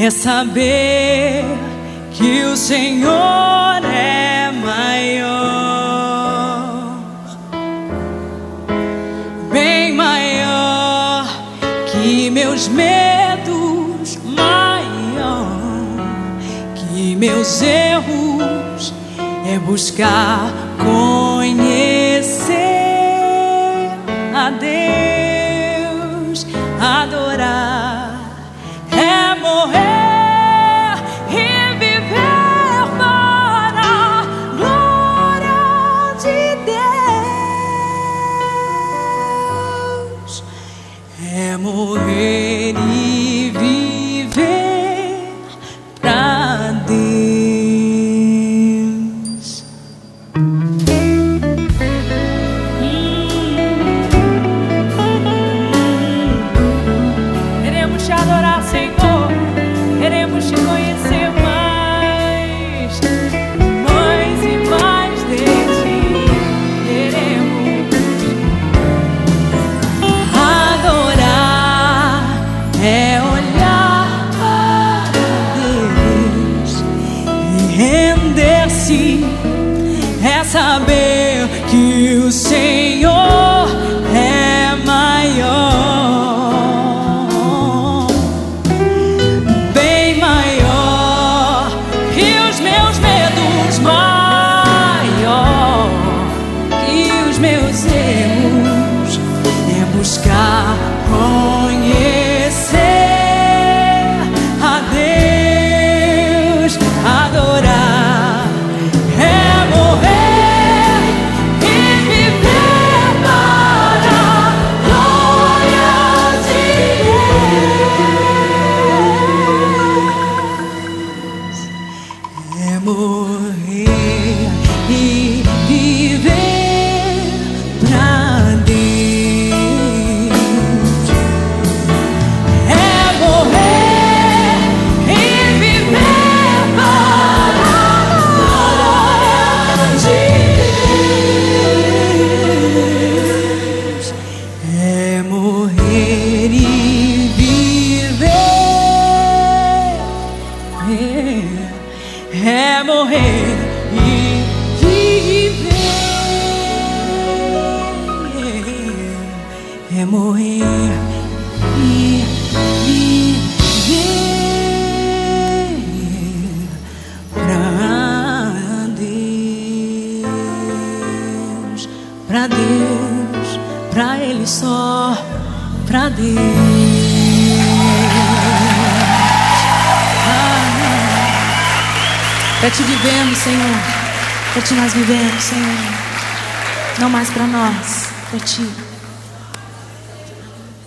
é saber que o Senhor é maior, bem maior que meus medos, maior que meus erros. É buscar conhecer a Deus, adorar, é morrer e viver para a glória de Deus. É morrer e viver para Deus. Queremos te adorar, Senhor. Queremos te conhecer mais, mais e mais de ti. Queremos adorar, é olhar para Deus e render-se, é saber que o Senhor é maior, bem maior que os meus medos, maior que os meus erros. É buscar conhecer a Deus, adorar, é morrer e viver para a glória de Deus. É morrer e viver pra Deus. É morrer e viver para a glória de Deus. É morrer e viver. É morrer e viver. É morrer e viver pra Deus, pra Ele só, pra Deus. Pra Te vivendo, Senhor, pra Te nós vivendo, Senhor, não mais pra nós, pra Ti.